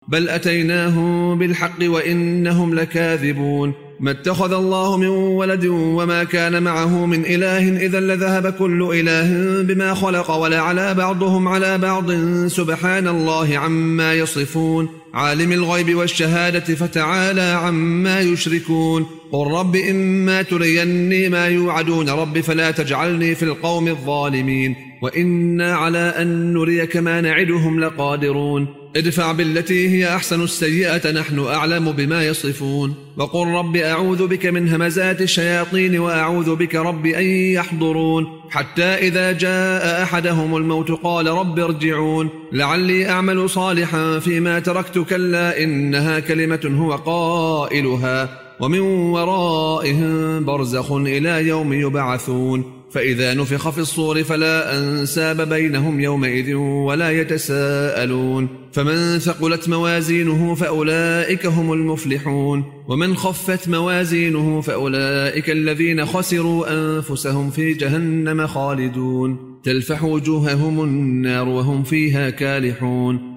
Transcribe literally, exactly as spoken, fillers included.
بل أتيناهم بالحق وإنهم لكاذبون ما اتخذ الله من ولد وما كان معه من إله إذا لذهب كل إله بما خلق ولعلى بعضهم على بعض سبحان الله عما يصفون عالم الغيب والشهادة فتعالى عما يشركون قل رب إما تريني ما يوعدون رب فلا تجعلني في القوم الظالمين وإنا على أن نريك ما نعدهم لقادرون ادفع بالتي هي أحسن السيئة نحن أعلم بما يصفون وقل رب أعوذ بك من همزات الشياطين وأعوذ بك رب أن يحضرون حتى إذا جاء أحدهم الموت قال رب ارجعون لعلي أعمل صالحا فيما تركت كلا إنها كلمة هو قائلها ومن ورائهم برزخ إلى يوم يبعثون فإذا نفخ في الصور فلا أنساب بينهم يومئذ ولا يتساءلون فمن ثقلت موازينه فأولئك هم المفلحون ومن خفت موازينه فأولئك الذين خسروا أنفسهم في جهنم خالدون تلفح وجوههم النار وهم فيها كالحون